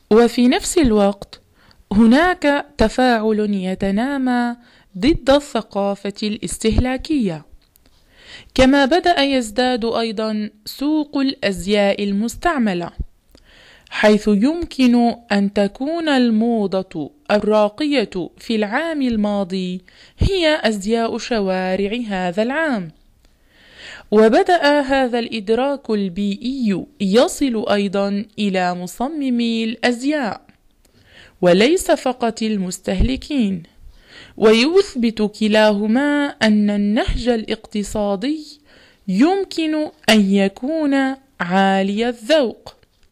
وفي نفس الوقت هناك تفاعل يتنامى ضد الثقافة الاستهلاكية، كما بدأ يزداد أيضا سوق الأزياء المستعملة، حيث يمكن أن تكون الموضة الراقية في العام الماضي هي أزياء شوارع هذا العام. وبدأ هذا الإدراك البيئي يصل أيضا إلى مصممي الأزياء وليس فقط المستهلكين، ويثبت كلاهما أن النهج الاقتصادي يمكن أن يكون عالي الذوق.